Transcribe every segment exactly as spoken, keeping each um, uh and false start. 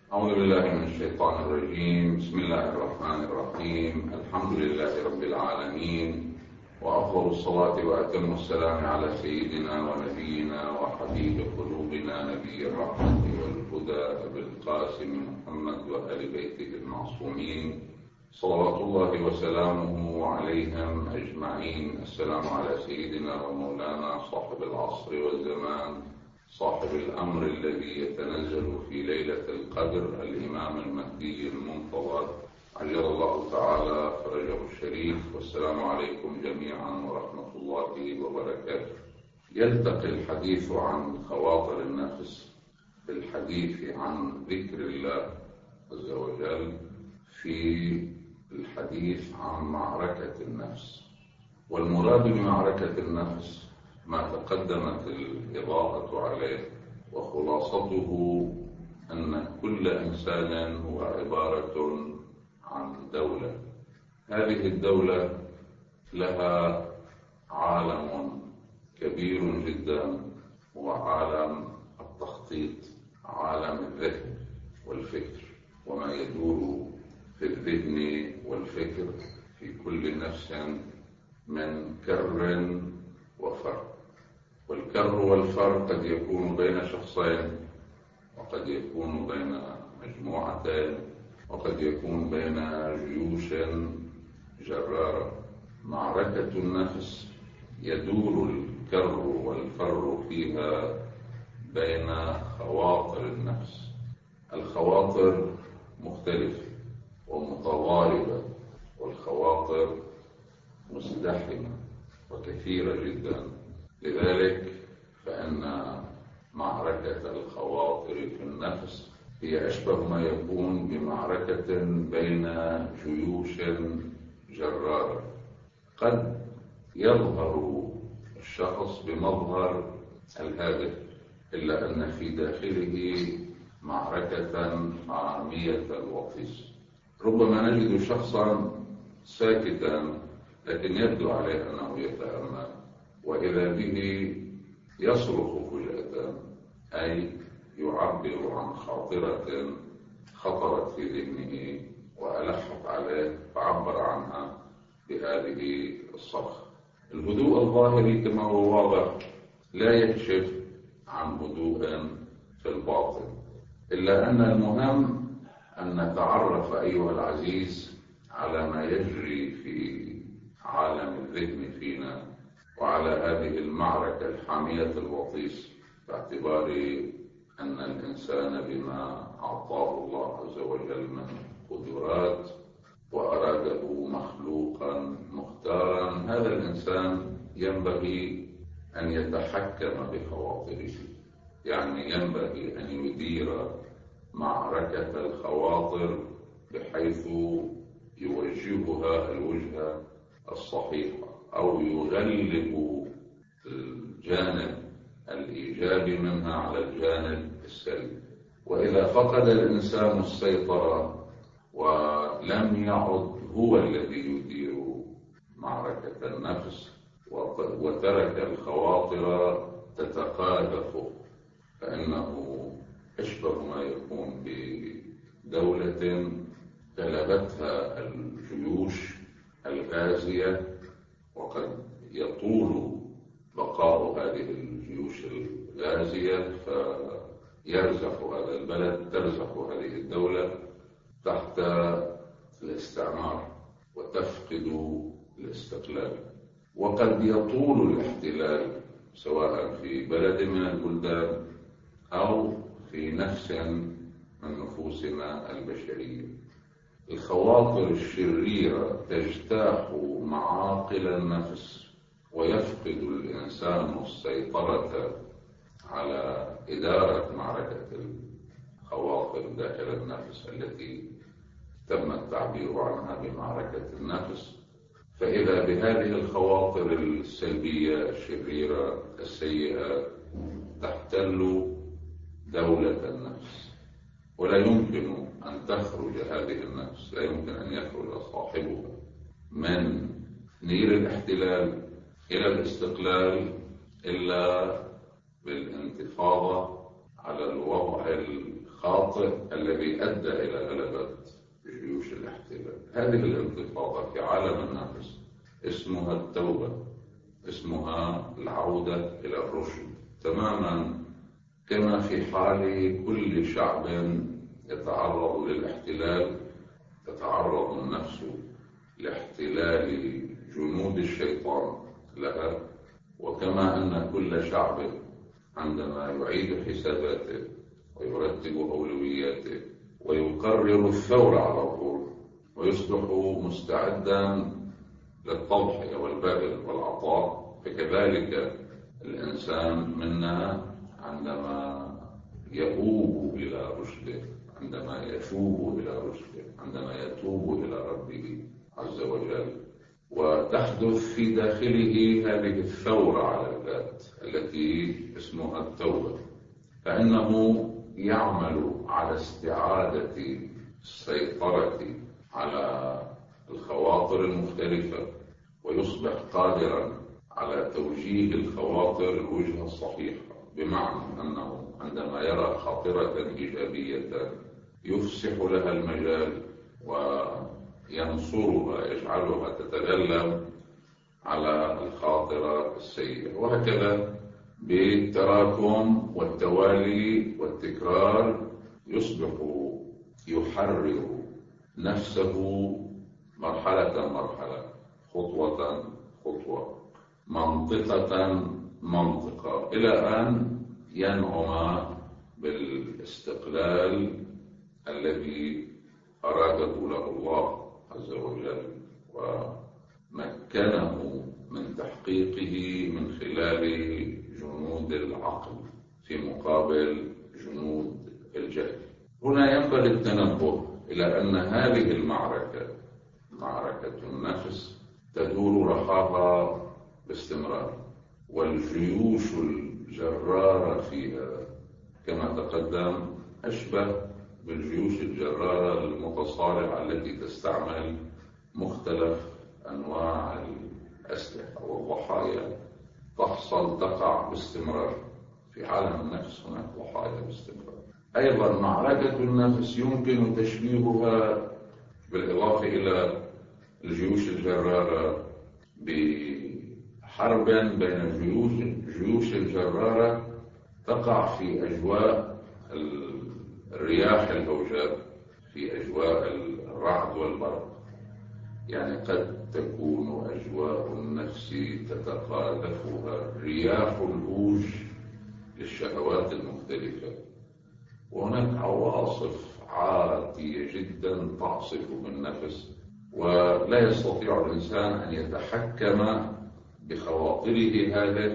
أعوذ بالله من الشيطان الرجيم. بسم الله الرحمن الرحيم. الحمد لله رب العالمين، وأفضل الصلاة وأتم السلام على سيدنا ونبينا وحبيب قلوبنا نبي الرحمة والهدى أبي القاسم محمد وآل بيته المعصومين صلوات الله وسلامه عليهم أجمعين. السلام على سيدنا ومولانا صاحب العصر والزمان، صاحب الأمر الذي يتنزل في ليلة القدر، الإمام المهدي المنتظر عجل الله تعالى فرجه الشريف. والسلام عليكم جميعا ورحمة الله وبركاته. يلتقي الحديث عن خواطر النفس بالحديث عن ذكر الله عز وجل في الحديث عن معركة النفس. والمراد بمعركة النفس ما تقدمت الإضاءة عليه، وخلاصته أن كل إنسان هو عبارة عن دولة. هذه الدولة لها عالم كبير جدا، هو عالم التخطيط، عالم الذهن والفكر، وما يدور في الذهن والفكر في كل نفس من كر وفر. والكر والفر قد يكون بين شخصين، وقد يكون بين مجموعتين، وقد يكون بين جيوش جرارة. معركة النفس يدور الكر والفر فيها بين خواطر النفس. الخواطر مختلفة ومتضاربة، والخواطر مزدحمة وكثيرة جدا. لذلك فإن معركة الخواطر في النفس هي أشبه ما يكون بمعركة بين جيوش جرارة. قد يظهر الشخص بمظهر الهادف، إلا أن في داخله معركة عامية الوطيس. ربما نجد شخصا ساكتا لكن يبدو عليه أنه يتأمل، وإذا به يصرخ فجأة، أي يعبر عن خاطرة خطرت في ذهنه وألحت عليه فعبر عنها بهذه الصرخ. الهدوء الظاهري كما هو واضح لا يكشف عن هدوء في الباطن، إلا أن المهم أن نتعرف أيها العزيز على ما يجري في عالم الذهن فينا، وعلى هذه المعركة الحامية الوطيس، باعتبار أن الإنسان بما أعطاه الله عز وجل من قدرات وأراده مخلوقا مختارا، هذا الإنسان ينبغي أن يتحكم بخواطره، يعني ينبغي أن يدير معركة الخواطر بحيث يوجهها الوجهة الصحيحة، أو يغلب الجانب الإيجابي منها على الجانب السلبي. وإذا فقد الإنسان السيطرة ولم يعد هو الذي يدير معركة النفس وترك الخواطر تتقاذف، فإنه أشبه ما يكون بدولة غلبتها الجيوش الغازية، وقد يطول بقاء هذه الجيوش الغازية فيرزح هذا البلد، ترزح هذه الدولة تحت الاستعمار وتفقد الاستقلال. وقد يطول الاحتلال سواء في بلد من البلدان أو في نفس من نفوسنا البشرية. الخواطر الشريرة تجتاح معاقل النفس، ويفقد الإنسان السيطرة على إدارة معركة الخواطر داخل النفس التي تم التعبير عنها بمعركة النفس. فإذا بهذه الخواطر السلبية الشريرة السيئة تحتل دولة النفس، ولا يمكن أن تخرج هذه النفس، لا يمكن أن يخرج صاحبها من نير الاحتلال إلى الاستقلال إلا بالانتفاضة على الوضع الخاطئ الذي أدى إلى غلبة جيوش الاحتلال. هذه الانتفاضة في عالم النفس اسمها التوبة، اسمها العودة إلى الرشد، تماما كما في حال كل شعب يتعرض للاحتلال تتعرض النفس لاحتلال جنود الشيطان لها، وكما أن كل شعب عندما يعيد حساباته ويرتب أولوياته ويقرر الثورة على طول ويصبح مستعدا للتضحية والبذل والعطاء، فكذلك الإنسان منا عندما يؤوب إلى رشده، عندما يتوب إلى رشده، عندما يتوب إلى ربه عز وجل، وتحدث في داخله هذه الثورة على الذات التي اسمها التوبة، فإنه يعمل على استعادة السيطرة على الخواطر المختلفة، ويصبح قادرا على توجيه الخواطر الوجهة الصحيحة، بمعنى أنه عندما يرى خاطرة إيجابية يفسح لها المجال وينصرها، يجعلها تتغلب على الخاطرة السيئة، وهكذا بالتراكم والتوالي والتكرار يصبح يحرر نفسه مرحلة مرحلة، خطوة خطوة، منطقة منطقة، إلى أن ينعم بالاستقلال الذي أراده له الله عز وجل ومكنه من تحقيقه من خلال جنود العقل في مقابل جنود الجهل. هنا ينبغي التنبه إلى أن هذه المعركة، معركة النفس، تدور رخاها باستمرار، والجيوش الجرارة فيها كما تقدم أشبه بالجيوش الجرارة المتصارعة التي تستعمل مختلف أنواع الأسلحة، والضحايا تحصل تقع باستمرار في عالم النفس، هناك ضحايا باستمرار. أيضا معركة النفس يمكن تشبيهها بالإضافة إلى الجيوش الجرارة بحرب بين جيوش جيوش الجرارة تقع في أجواء الرياح الهوجاء، في أجواء الرعد والبرق. يعني قد تكون أجواء النفس تتقاذفها رياح الهوج للشهوات المختلفة، وهناك عواصف عاتية جدا تعصف بالنفس، ولا يستطيع الإنسان أن يتحكم بخواطره هذه،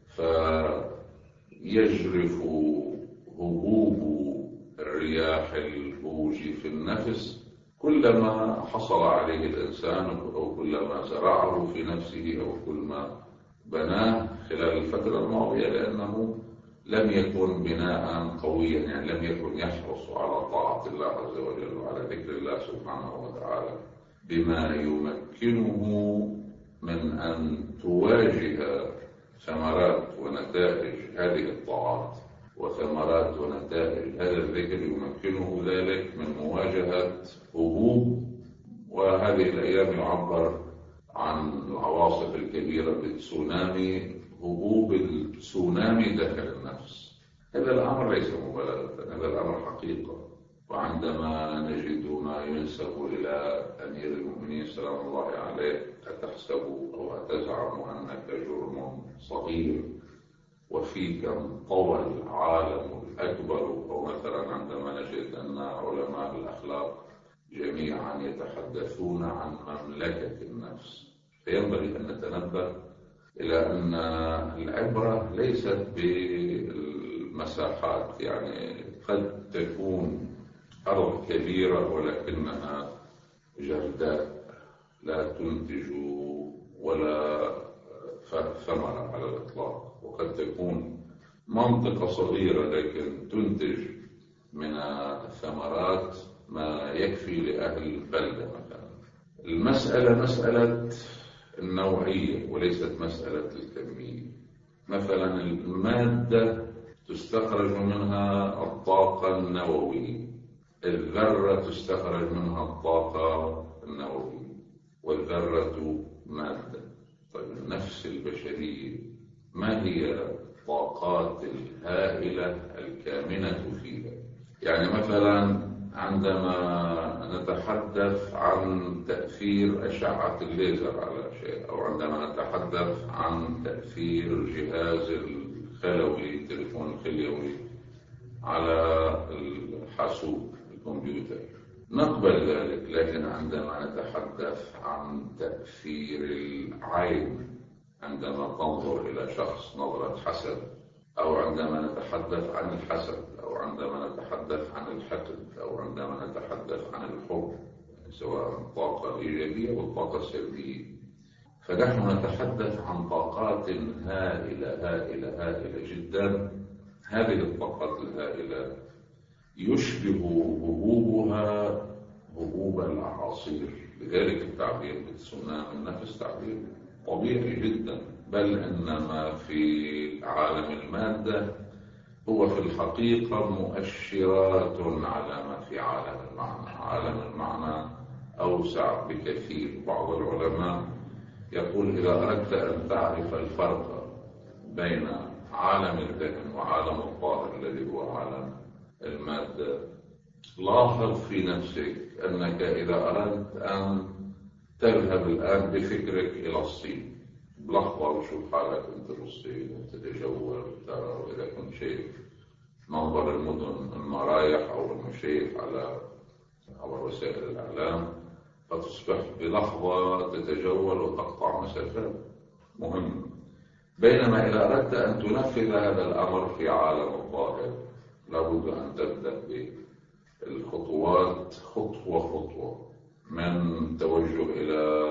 فيجرف هبوب الرياح الهوج في النفس كلما حصل عليه الإنسان، أو كلما زرعه في نفسه، أو كلما بناه خلال الفترة الماضية، لأنه لم يكن بناء قويا، يعني لم يكن يحرص على طاعة الله عز وجل وعلى ذكر الله سبحانه وتعالى بما يمكنه من أن تواجه ثمرات ونتائج هذه الطاعات، وثمرات ونتائج هذا الذكر يمكنه ذلك من مواجهة هبوب. وهذه الأيام يعبر عن العواصف الكبيرة بالتسونامي، هبوب التسونامي داخل النفس. هذا الأمر ليس مبالغة، هذا الأمر حقيقة. وعندما نجد ما ينسب إلى أمير المؤمنين سلام الله عليه، أتحسب أو أتزعم أنك جرم صغير وفيك انطوى العالم الأكبر، أو مثلا عندما نجد أن علماء الأخلاق جميعا يتحدثون عن مملكة النفس، فينبغي أن نتنبه إلى أن العبرة ليست بالمساحات. يعني قد تكون أرض كبيرة ولكنها جرداء لا تنتج ولا ثمرة على الإطلاق، وقد تكون منطقة صغيرة لكن تنتج من الثمرات ما يكفي لأهل البلدة مثلا. المسألة مسألة النوعية وليست مسألة الكمية. مثلا المادة تستخرج منها الطاقة النووية، الذرة تستخرج منها الطاقة النووية، والذرة مادة. طيب النفس البشرية ما هي الطاقات الهائلة الكامنة فيها؟ يعني مثلا عندما نتحدث عن تأثير أشعة الليزر على شيء، أو عندما نتحدث عن تأثير جهاز الخلوي التليفون الخليوي على الحاسوب الكمبيوتر نقبل ذلك، لكن عندما نتحدث عن تأثير العين عندما تنظر إلى شخص نظرة حسد، أو عندما نتحدث عن الحسد، أو عندما نتحدث عن الحقد، أو عندما نتحدث عن الحب، سواء الطاقة الإيجابية والطاقة السلبية، فنحن نتحدث عن طاقات هائلة هائلة هائلة جدا. هذه الطاقات الهائلة يشبه هبوبها هبوب الأعاصير، لذلك التعبير بالتسونامي النفس تعبير طبيعي جدا، بل إنما في عالم المادة هو في الحقيقة مؤشرات على ما في عالم المعنى. عالم المعنى أوسع بكثير. بعض العلماء يقول إذا أردت أن تعرف الفرق بين عالم الذهن وعالم الظاهر الذي هو عالم المادة، لاحظ في نفسك أنك إذا أردت أن تذهب الآن بفكرك إلى الصين، بلحظة وشوف حالك أنت بالصين وتتجول ترى، وإذا كنت شايف منظر المدن المرايح أو المشيف على عبر وسائل الإعلام، فتصبح بلحظة تتجول وتقطع مسافات مهمة. بينما إذا أردت أن تنفذ هذا الأمر في عالم الظاهر لابد أن تبدأ بالخطوات خطوة خطوة، من توجه إلى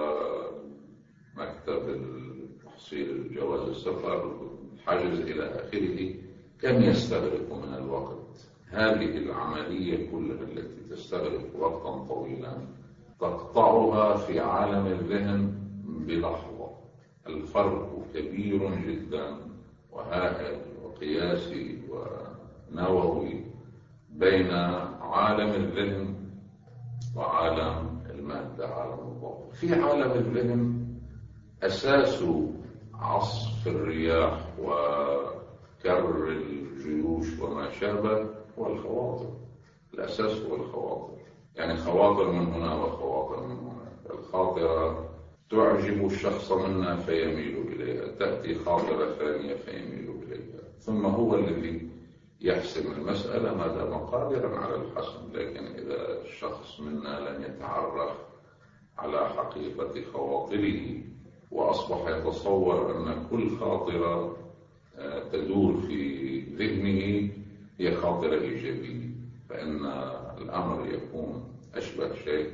مكتب تحصيل الجواز السفر، الحجز إلى آخره. كم يستغرق من الوقت هذه العملية كلها التي تستغرق وقتا طويلا تقطعها في عالم الذهن بلحظة؟ الفرق كبير جدا وهائل وقياسي ونووي بين عالم الذهن وعالم المادة، عالم الظاهر. في عالم الذهن أساس عصف الرياح وكر الجيوش وما شابه هو الخواطر. الأساس هو الخواطر، يعني خواطر من هنا وخواطر من هنا. الخاطرة تعجب الشخص منا فيميل إليها، تأتي خاطرة ثانية فيميل إليها، ثم هو الذي يحسم المسألة ما دام قادرا على الحسم. لكن إذا الشخص منا لم يتعرف على حقيقة خواطره وأصبح يتصور أن كل خاطرة تدور في ذهنه هي خاطرة إيجابية، فإن الأمر يكون أشبه شيء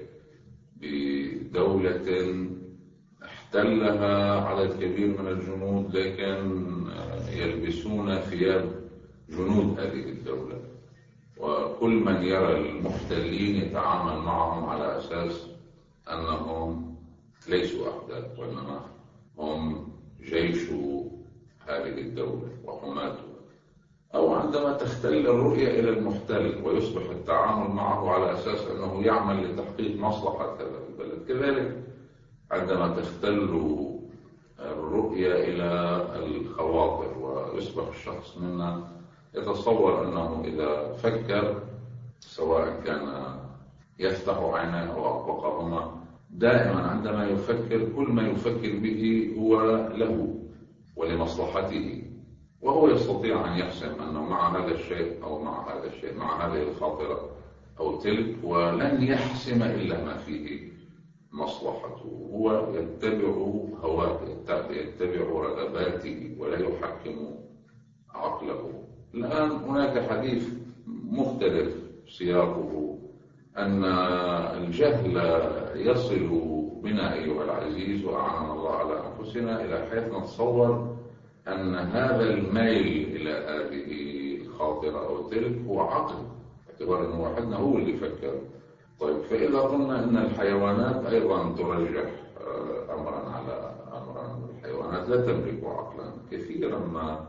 بدولة احتلها عدد كبير من الجنود، لكن يلبسون ثياب جنود هذه الدولة، وكل من يرى المحتلين يتعامل معهم على أساس أنهم ليسوا أحداث، وإنما هم جيش هذه الدولة وحماته. أو عندما تختل الرؤية إلى المحتل ويصبح التعامل معه على أساس أنه يعمل لتحقيق مصلحة هذا البلد. كذلك عندما تختل الرؤية إلى الخواطر ويصبح الشخص منا يتصور أنه إذا فكر، سواء كان يفتح عينيه أو أطبقهما، دائما عندما يفكر كل ما يفكر به هو له ولمصلحته، وهو يستطيع أن يحسم أنه مع هذا الشيء أو مع هذا الشيء، مع هذه الخاطرة أو تلك، ولن يحسم إلا ما فيه مصلحته. هو يتبع هواه، يتبع رغباته ولا يحكم عقله. الآن هناك حديث مختلف سياقه أن الجهل يصل بنا أيها العزيز وأعاننا الله على أنفسنا إلى حيث نتصور أن هذا الميل إلى هذه الخاطرة أو تلك هو عقل، باعتبار أنه واحدنا هو اللي فكر. طيب فإذا قلنا أن الحيوانات أيضا ترجح أمرا على أمرا، الحيوانات لا تملك عقلا. كثيرا ما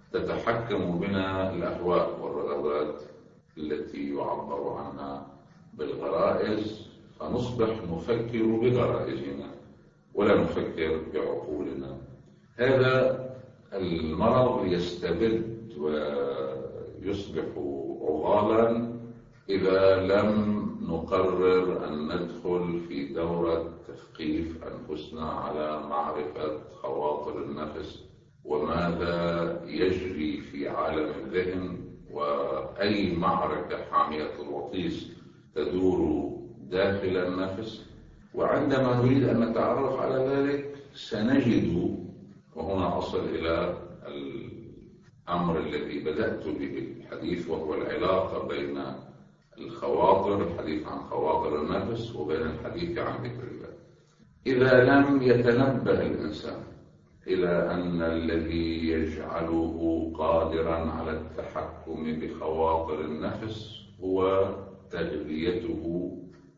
تتحكم بنا الأهواء والرغبات التي يعبر عنها بالغرائز، فنصبح نفكر بغرائزنا ولا نفكر بعقولنا. هذا المرض يستبد ويصبح عضالا إذا لم نقرر أن ندخل في دورة تثقيف أنفسنا على معرفة خواطر النفس وماذا يجري في عالم الذهن، وأي معركة حامية الوطيس تدور داخل النفس. وعندما نريد أن نتعرف على ذلك سنجد، وهنا أصل إلى الأمر الذي بدأت به الحديث، وهو العلاقة بين الخواطر، الحديث عن خواطر النفس، وبين الحديث عن ذكر الله. إذا لم يتنبه الإنسان إلى أن الذي يجعله قادرا على التحكم بخواطر النفس هو تغذيته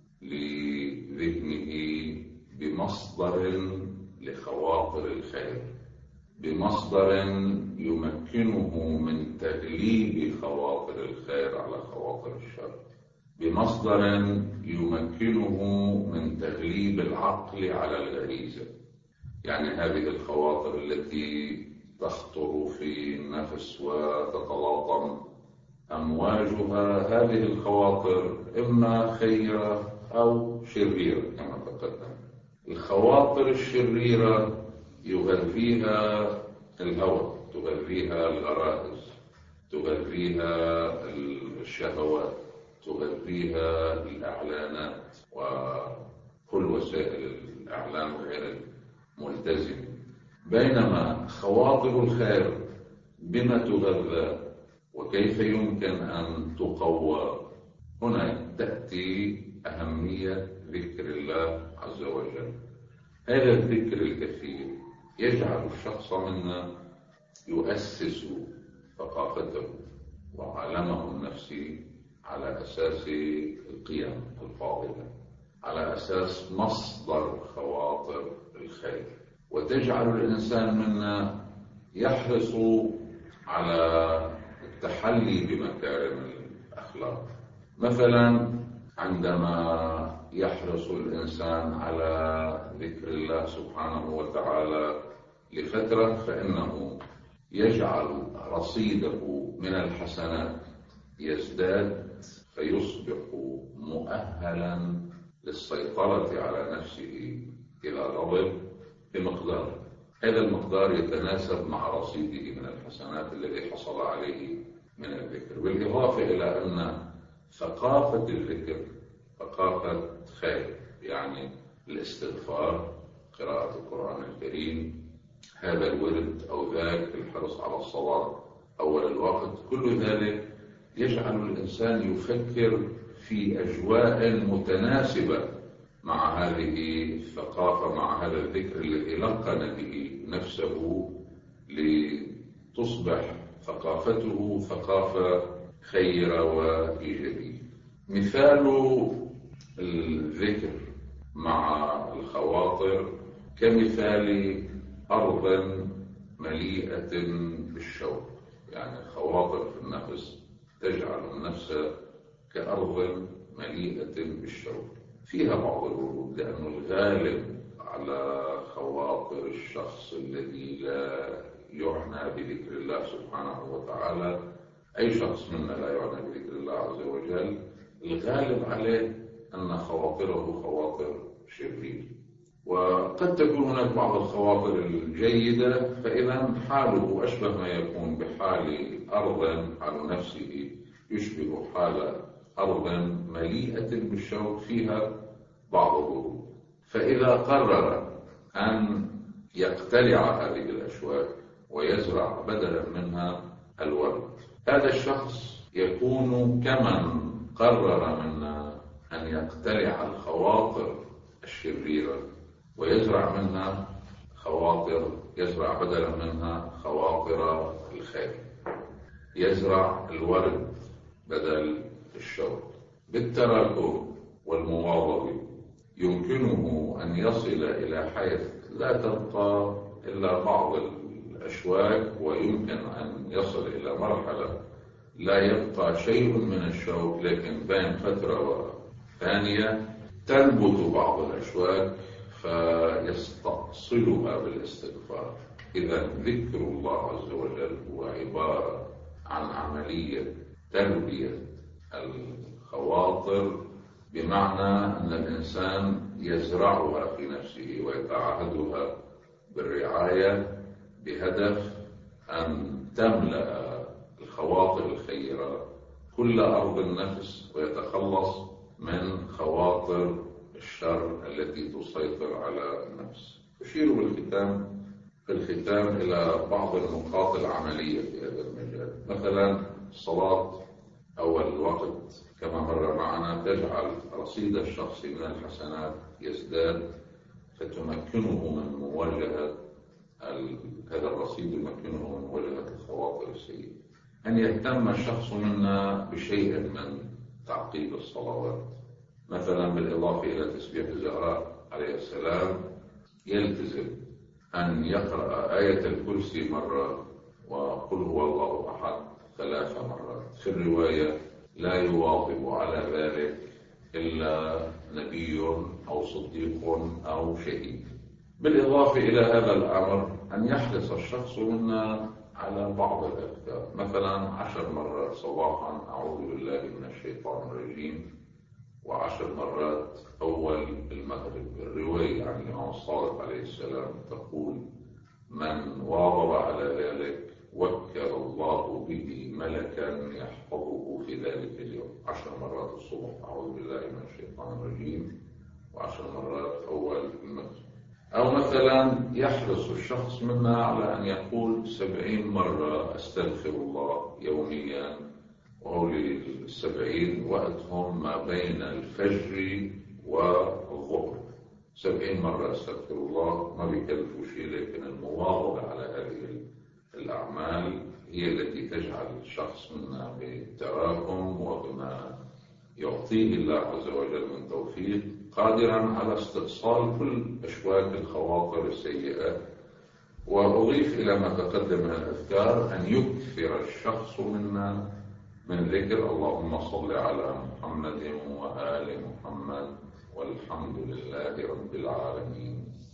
لذهنه بمصدر لخواطر الخير، بمصدر يمكنه من تغليب خواطر الخير على خواطر الشر، بمصدر يمكنه من تغليب العقل على الغريزة. يعني هذه الخواطر التي تخطر في النفس وتتلاطم أمواجها، هذه الخواطر إما خيرة أو شريرة كما تقدم. الخواطر الشريرة يغذيها الهوى، تغذيها الغرائز، تغذيها الشهوات، تغذيها الإعلانات وكل وسائل الإعلام غير الملتزمة. بينما خواطر الخير بما تغذى وكيف يمكن أن تقوى، هنا تأتي أهمية ذكر الله عز وجل. هذا الذكر الكثير يجعل الشخص منا يؤسس ثقافته وعالمه النفسي على أساس القيم الفاضلة، على أساس مصدر خواطر الخير، وتجعل الإنسان منا يحرص على التحلي بمكارم الأخلاق. مثلا عندما يحرص الإنسان على ذكر الله سبحانه وتعالى لفترة، فإنه يجعل رصيده من الحسنات يزداد، فيصبح مؤهلا للسيطرة على نفسه إذا غضب بمقدار. هذا المقدار يتناسب مع رصيده من الحسنات الذي حصل عليه من الذكر، بالإضافة إلى أن ثقافة الذكر ثقافة خير، يعني الاستغفار، قراءة القرآن الكريم، هذا الورد أو ذاك، الحرص على الصلاة أول الوقت، كل ذلك يجعل الإنسان يفكر في أجواء متناسبة مع هذه الثقافة، مع هذا الذكر الذي لقن به نفسه لتصبح ثقافته ثقافة خيرة وإيجابية. مثال الذكر مع الخواطر كمثال أرض مليئة بالشوق، يعني الخواطر في النفس تجعل النفس كأرض مليئة بالشوق، فيها بعض الورود، لأن الغالب على خواطر الشخص الذي لا يعنى بذكر الله سبحانه وتعالى، أي شخص منا لا يعنى بذكر الله عز وجل، الغالب عليه أن خواطره خواطر شريرة. وقد تكون هناك بعض الخواطر الجيدة، فإذا حاله أشبه ما يكون بحال أرض، حال نفسه يشبه حال أرض مليئة بالشوق فيها بعض الورود. فإذا قرر أن يقتلع هذه الأشواك ويزرع بدلا منها الورد، هذا الشخص يكون كمن قرر منا أن يقتلع الخواطر الشريرة ويزرع منها خواطر، يزرع بدلا منها خواطر الخير، يزرع الورد بدل الشوق. بالتراكم والمواظبة يمكنه أن يصل إلى حيث لا تبقى إلا بعض الأشواك، ويمكن أن يصل إلى مرحلة لا يبقى شيء من الشوك، لكن بين فترة وثانية تنبت بعض الأشواك فيستأصلها بالاستغفار. إذا ذكر الله عز وجل هو عبارة عن عملية تربية الخواطر، بمعنى أن الإنسان يزرعها في نفسه ويتعهدها بالرعاية بهدف أن تملأ الخواطر الخيرة كل أرض النفس، ويتخلص من خواطر الشر التي تسيطر على النفس. أشير بالختام في الختام إلى بعض النقاط العملية في هذا المجال. مثلا الصلاة أول وقت كما مر معنا تجعل رصيد الشخص من الحسنات يزداد، فتمكنه من مواجهة هذا الرصيد، يمكنه من مواجهة الخواطر السيئة. أن يهتم الشخص منا بشيء من تعقيب الصلوات، مثلا بالإضافة إلى تسبيح الزهراء عليه السلام يلتزم أن يقرأ آية الكرسي مرة وقل هو الله أحد ثلاث مرات. في الرواية لا يواظب على ذلك إلا نبي أو صديق أو شهيد. بالإضافة إلى هذا الأمر أن يحرص الشخص منا على بعض الأذكار، مثلا عشر مرات صباحا أعوذ بالله من الشيطان الرجيم، وعشر مرات أول المغرب. الرواية عن الإمام الصادق عليه السلام تقول من واظب على ذلك وكل الله به ملكا يحفظه في ذلك اليوم. عشر مرات الصبح أعوذ بالله من الشيطان الرجيم، وعشر مرات أول المغرب. أو مثلا يحرص الشخص منا على أن يقول سبعين مرة أستغفر الله يوميا، وهول السبعين وقتهم ما بين الفجر والظهر. سبعين مرة أستغفر الله ما بيكلفوا شيء، لكن المواظبة على هذه الأعمال هي التي تجعل الشخص منا بالتراكم وبما يعطيه الله عز وجل من توفيق قادرا على استئصال كل أشواك الخواطر السيئة. وأضيف إلى ما تقدم من الأذكار أن يكثر الشخص منا من ذكر اللهم صل على محمد وآل محمد والحمد لله رب العالمين.